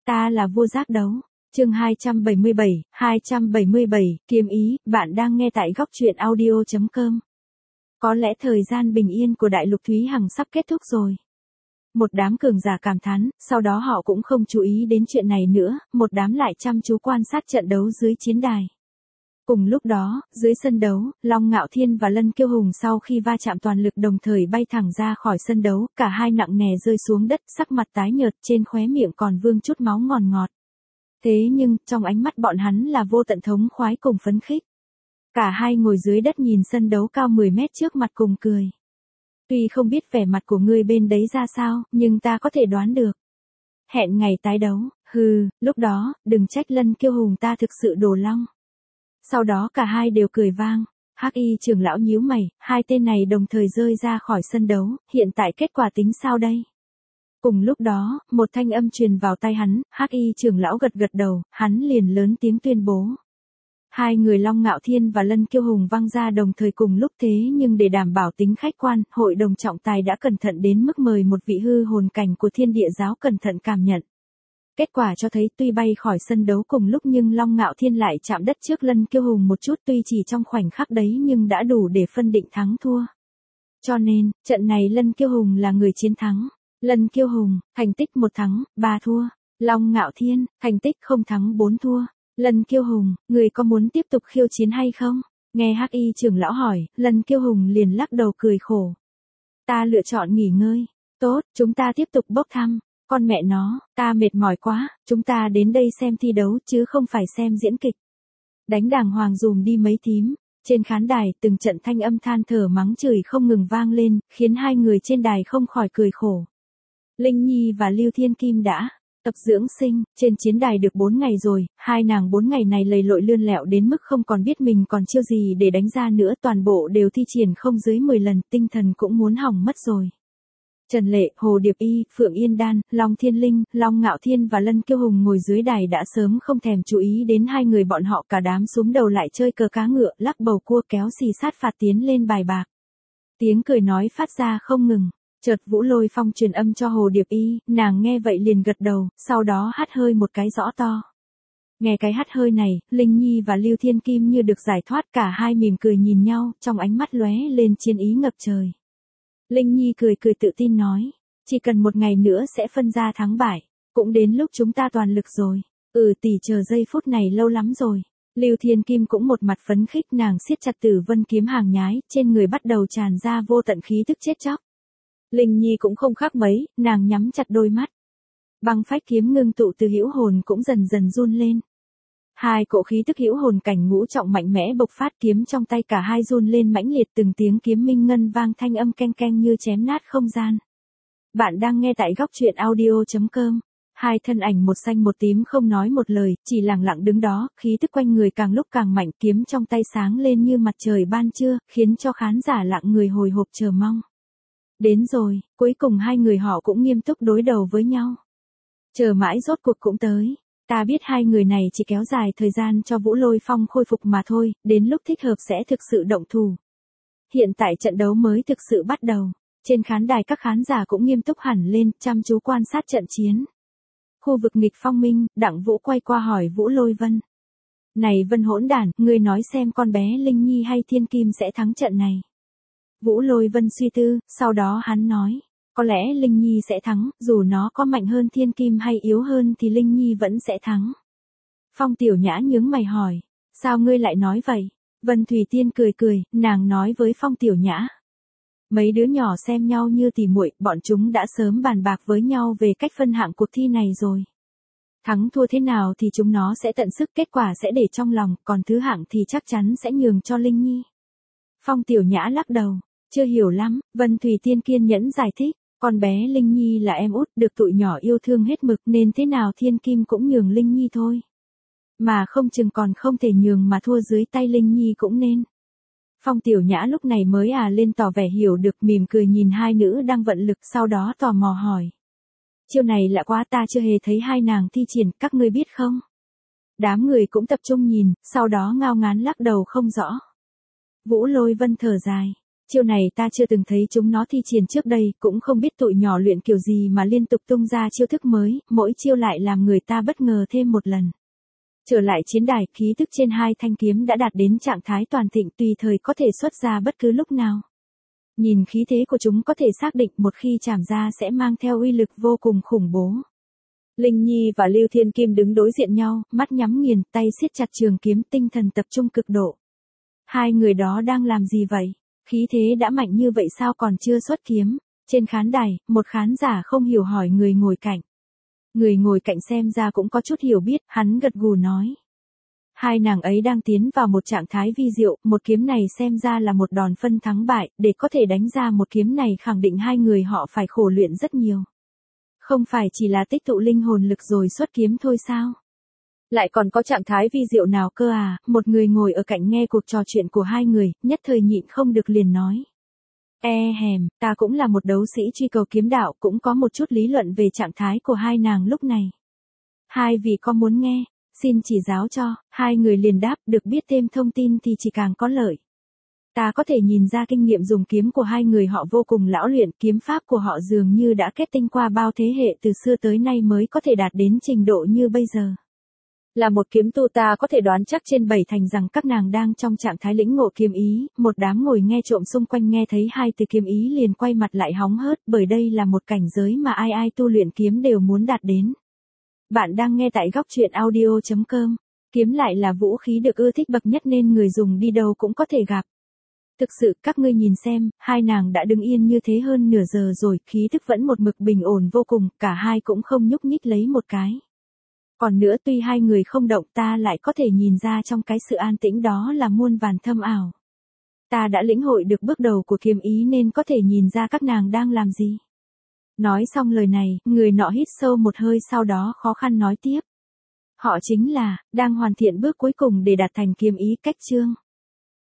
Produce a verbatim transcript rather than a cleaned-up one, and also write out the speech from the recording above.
Ta là vua giác đấu. Chương hai trăm bảy mươi bảy, hai trăm bảy mươi bảy, kiếm ý, bạn đang nghe tại góc truyện audio chấm com. Có lẽ thời gian bình yên của Đại Lục Thúy Hằng sắp kết thúc rồi. Một đám cường giả cảm thán, sau đó họ cũng không chú ý đến chuyện này nữa, một đám lại chăm chú quan sát trận đấu dưới chiến đài. Cùng lúc đó, dưới sân đấu, Long Ngạo Thiên và Lân Kiêu Hùng sau khi va chạm toàn lực đồng thời bay thẳng ra khỏi sân đấu, cả hai nặng nề rơi xuống đất, sắc mặt tái nhợt, trên khóe miệng còn vương chút máu ngọt ngọt. Thế nhưng, trong ánh mắt bọn hắn là vô tận thống khoái cùng phấn khích. Cả hai ngồi dưới đất nhìn sân đấu cao mười mét trước mặt cùng cười. Tuy không biết vẻ mặt của ngươi bên đấy ra sao, nhưng ta có thể đoán được. Hẹn ngày tái đấu, hừ, lúc đó, đừng trách Lân Kiêu Hùng ta thực sự đồ long. Sau đó cả hai đều cười vang. Hắc Y trưởng lão nhíu mày, hai tên này đồng thời rơi ra khỏi sân đấu, hiện tại kết quả tính sao đây? Cùng lúc đó, một thanh âm truyền vào tai hắn, Hắc Y trưởng lão gật gật đầu, hắn liền lớn tiếng tuyên bố. Hai người Long Ngạo Thiên và Lân Kiêu Hùng vang ra đồng thời cùng lúc thế nhưng để đảm bảo tính khách quan, hội đồng trọng tài đã cẩn thận đến mức mời một vị hư hồn cảnh của Thiên Địa giáo cẩn thận cảm nhận. Kết quả cho thấy tuy bay khỏi sân đấu cùng lúc nhưng Long Ngạo Thiên lại chạm đất trước Lân Kiêu Hùng một chút, tuy chỉ trong khoảnh khắc đấy nhưng đã đủ để phân định thắng thua. Cho nên, trận này Lân Kiêu Hùng là người chiến thắng. Lân Kiêu Hùng, thành tích một thắng, ba thua. Long Ngạo Thiên, thành tích không thắng bốn thua. Lân Kiêu Hùng, người có muốn tiếp tục khiêu chiến hay không? Nghe Hắc Y trưởng lão hỏi, Lân Kiêu Hùng liền lắc đầu cười khổ. Ta lựa chọn nghỉ ngơi. Tốt, chúng ta tiếp tục bốc thăm. Con mẹ nó, ta mệt mỏi quá, chúng ta đến đây xem thi đấu chứ không phải xem diễn kịch. Đánh đàng hoàng dùm đi mấy thím. Trên khán đài, từng trận thanh âm than thở mắng chửi không ngừng vang lên, khiến hai người trên đài không khỏi cười khổ. Linh Nhi và Lưu Thiên Kim đã tập dưỡng sinh, trên chiến đài được bốn ngày rồi, hai nàng bốn ngày này lầy lội lươn lẹo đến mức không còn biết mình còn chiêu gì để đánh ra nữa, toàn bộ đều thi triển không dưới mười lần, tinh thần cũng muốn hỏng mất rồi. Trần Lệ, Hồ Điệp Y, Phượng Yên Đan, Long Thiên Linh, Long Ngạo Thiên và Lân Kiêu Hùng ngồi dưới đài đã sớm không thèm chú ý đến hai người bọn họ, cả đám súm đầu lại chơi cờ cá ngựa, lắc bầu cua kéo xì sát phạt tiến lên bài bạc. Tiếng cười nói phát ra không ngừng. Chợt Vũ Lôi Phong truyền âm cho Hồ Điệp Y, nàng nghe vậy liền gật đầu, sau đó hắt hơi một cái rõ to. Nghe cái hắt hơi này, Linh Nhi và Lưu Thiên Kim như được giải thoát, cả hai mỉm cười nhìn nhau, trong ánh mắt lóe lên chiến ý ngập trời. Linh Nhi cười cười tự tin nói, chỉ cần một ngày nữa sẽ phân ra thắng bại, cũng đến lúc chúng ta toàn lực rồi. Ừ, tỷ chờ giây phút này lâu lắm rồi. Lưu Thiên Kim cũng một mặt phấn khích, nàng siết chặt Tử Vân kiếm hàng nhái, trên người bắt đầu tràn ra vô tận khí tức chết chóc. Linh Nhi cũng không khác mấy, nàng nhắm chặt đôi mắt. Băng phách kiếm ngưng tụ từ hữu hồn cũng dần dần run lên. Hai cỗ khí tức hữu hồn cảnh ngũ trọng mạnh mẽ bộc phát, kiếm trong tay cả hai run lên mãnh liệt, từng tiếng kiếm minh ngân vang, thanh âm keng keng như chém nát không gian. Bạn đang nghe tại góc truyện audio chấm com. Hai thân ảnh một xanh một tím không nói một lời, chỉ lặng lặng đứng đó, khí tức quanh người càng lúc càng mạnh, kiếm trong tay sáng lên như mặt trời ban trưa, khiến cho khán giả lặng người hồi hộp chờ mong. Đến rồi, cuối cùng hai người họ cũng nghiêm túc đối đầu với nhau. Chờ mãi rốt cuộc cũng tới. Ta biết hai người này chỉ kéo dài thời gian cho Vũ Lôi Phong khôi phục mà thôi, đến lúc thích hợp sẽ thực sự động thủ. Hiện tại trận đấu mới thực sự bắt đầu. Trên khán đài các khán giả cũng nghiêm túc hẳn lên, chăm chú quan sát trận chiến. Khu vực nghịch phong minh, Đặng Vũ quay qua hỏi Vũ Lôi Vân. Này Vân hỗn đản, ngươi nói xem con bé Linh Nhi hay Thiên Kim sẽ thắng trận này. Vũ Lôi Vân suy tư, sau đó hắn nói, có lẽ Linh Nhi sẽ thắng, dù nó có mạnh hơn Thiên Kim hay yếu hơn thì Linh Nhi vẫn sẽ thắng. Phong Tiểu Nhã nhướng mày hỏi, sao ngươi lại nói vậy? Vân Thủy Tiên cười cười, nàng nói với Phong Tiểu Nhã. Mấy đứa nhỏ xem nhau như tỉ muội, bọn chúng đã sớm bàn bạc với nhau về cách phân hạng cuộc thi này rồi. Thắng thua thế nào thì chúng nó sẽ tận sức, kết quả sẽ để trong lòng, còn thứ hạng thì chắc chắn sẽ nhường cho Linh Nhi. Phong Tiểu Nhã lắc đầu. Chưa hiểu lắm, Vân Thủy Tiên kiên nhẫn giải thích, con bé Linh Nhi là em út được tụi nhỏ yêu thương hết mực nên thế nào Thiên Kim cũng nhường Linh Nhi thôi. Mà không chừng còn không thể nhường mà thua dưới tay Linh Nhi cũng nên. Phong Tiểu Nhã lúc này mới à lên tỏ vẻ hiểu được, mỉm cười nhìn hai nữ đang vận lực, sau đó tò mò hỏi. Chiêu này lạ quá, ta chưa hề thấy hai nàng thi triển, các ngươi biết không? Đám người cũng tập trung nhìn, sau đó ngao ngán lắc đầu không rõ. Vũ Lôi Vân thở dài. Chiêu này ta chưa từng thấy chúng nó thi triển trước đây, cũng không biết tụi nhỏ luyện kiểu gì mà liên tục tung ra chiêu thức mới, mỗi chiêu lại làm người ta bất ngờ thêm một lần. Trở lại chiến đài, khí tức trên hai thanh kiếm đã đạt đến trạng thái toàn thịnh, tùy thời có thể xuất ra bất cứ lúc nào. Nhìn khí thế của chúng có thể xác định một khi chạm ra sẽ mang theo uy lực vô cùng khủng bố. Linh Nhi và Lưu Thiên Kim đứng đối diện nhau, mắt nhắm nghiền, tay siết chặt trường kiếm, tinh thần tập trung cực độ. Hai người đó đang làm gì vậy? Khí thế đã mạnh như vậy sao còn chưa xuất kiếm? Trên khán đài, một khán giả không hiểu hỏi người ngồi cạnh. Người ngồi cạnh xem ra cũng có chút hiểu biết, hắn gật gù nói. Hai nàng ấy đang tiến vào một trạng thái vi diệu, một kiếm này xem ra là một đòn phân thắng bại, để có thể đánh ra một kiếm này khẳng định hai người họ phải khổ luyện rất nhiều. Không phải chỉ là tích tụ linh hồn lực rồi xuất kiếm thôi sao? Lại còn có trạng thái vi diệu nào cơ à? Một người ngồi ở cạnh nghe cuộc trò chuyện của hai người, nhất thời nhịn không được liền nói. E hèm, ta cũng là một đấu sĩ truy cầu kiếm đạo, cũng có một chút lý luận về trạng thái của hai nàng lúc này. Hai vị có muốn nghe, xin chỉ giáo cho, hai người liền đáp, được biết thêm thông tin thì chỉ càng có lợi. Ta có thể nhìn ra kinh nghiệm dùng kiếm của hai người họ vô cùng lão luyện, kiếm pháp của họ dường như đã kết tinh qua bao thế hệ từ xưa tới nay mới có thể đạt đến trình độ như bây giờ. Là một kiếm tu ta có thể đoán chắc trên bảy thành rằng các nàng đang trong trạng thái lĩnh ngộ kiếm ý, một đám ngồi nghe trộm xung quanh nghe thấy hai từ kiếm ý liền quay mặt lại hóng hớt, bởi đây là một cảnh giới mà ai ai tu luyện kiếm đều muốn đạt đến. Bạn đang nghe tại góc truyện audio chấm com, kiếm lại là vũ khí được ưa thích bậc nhất nên người dùng đi đâu cũng có thể gặp. Thực sự, các ngươi nhìn xem, hai nàng đã đứng yên như thế hơn nửa giờ rồi, khí thức vẫn một mực bình ổn vô cùng, cả hai cũng không nhúc nhích lấy một cái. Còn nữa tuy hai người không động ta lại có thể nhìn ra trong cái sự an tĩnh đó là muôn vàn thâm ảo. Ta đã lĩnh hội được bước đầu của kiếm ý nên có thể nhìn ra các nàng đang làm gì. Nói xong lời này, người nọ hít sâu một hơi sau đó khó khăn nói tiếp. Họ chính là, đang hoàn thiện bước cuối cùng để đạt thành kiếm ý cách chương.